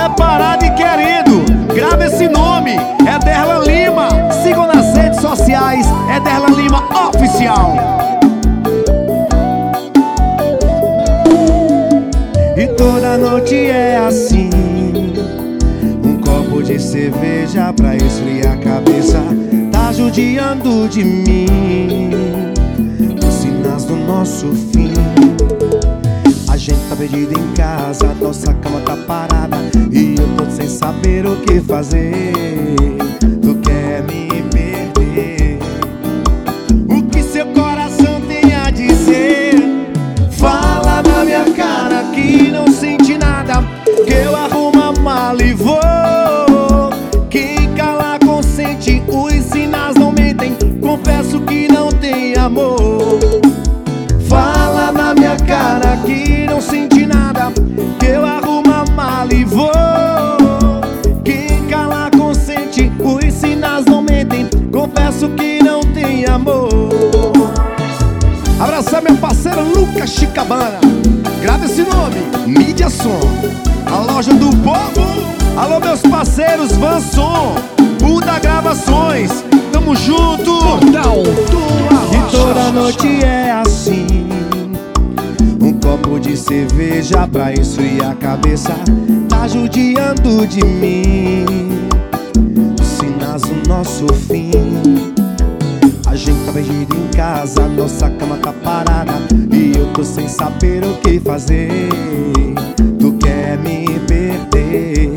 preparado e querendo, grava esse nome, é Derlan Lima. Sigam nas redes sociais, é Derlan Lima Oficial. E toda noite é assim, um copo de cerveja pra esfriar a cabeça. Tá judiando de mim, os sinais do nosso fim. A gente tá perdido em casa, nossa cama tá parada e eu tô sem saber o que fazer. Tu quer me perder? O que seu coração tem a dizer? Fala na minha cara que não sente nada, que eu arrumo a mala e vou. Quem cala consente, os sinais não mentem, confesso que não tem amor. Fala na minha cara que não sente nada, que eu arrumo a mala e vou. Quem cala consente, os sinais não mentem, confesso que não tem amor. Abraçar meu parceiro Lucas Chicabana, grava esse nome, Mídia Som, a loja do povo. Alô meus parceiros Vanson, Buda Gravações, tamo junto. Portal do Arrocha. E toda noite é assim, um copo de cerveja pra esfriar a cabeça. Tá judiando de mim, sinais do nosso fim. A gente tá perdido em casa, nossa cama tá parada e eu tô sem saber o que fazer. Tu quer me perder?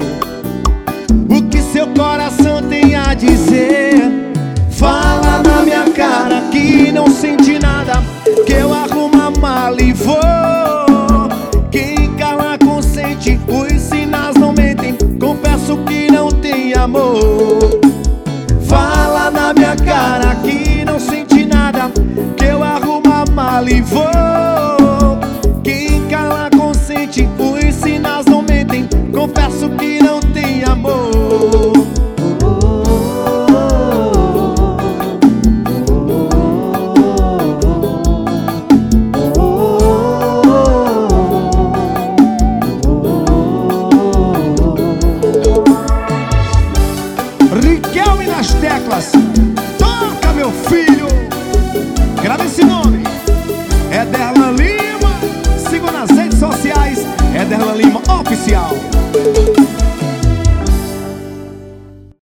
O que seu coração tem a dizer? Fala na minha cara que não sente nada, que eu arrumo a mala e vou. Quem cala consente, os sinais não mentem, confesso que não tem amor. Fala na minha cara que não sente nada, que eu arrumo a mala e vou. Quem cala consente, os sinais não mentem, confesso que não tem amor. Riquelme nas teclas.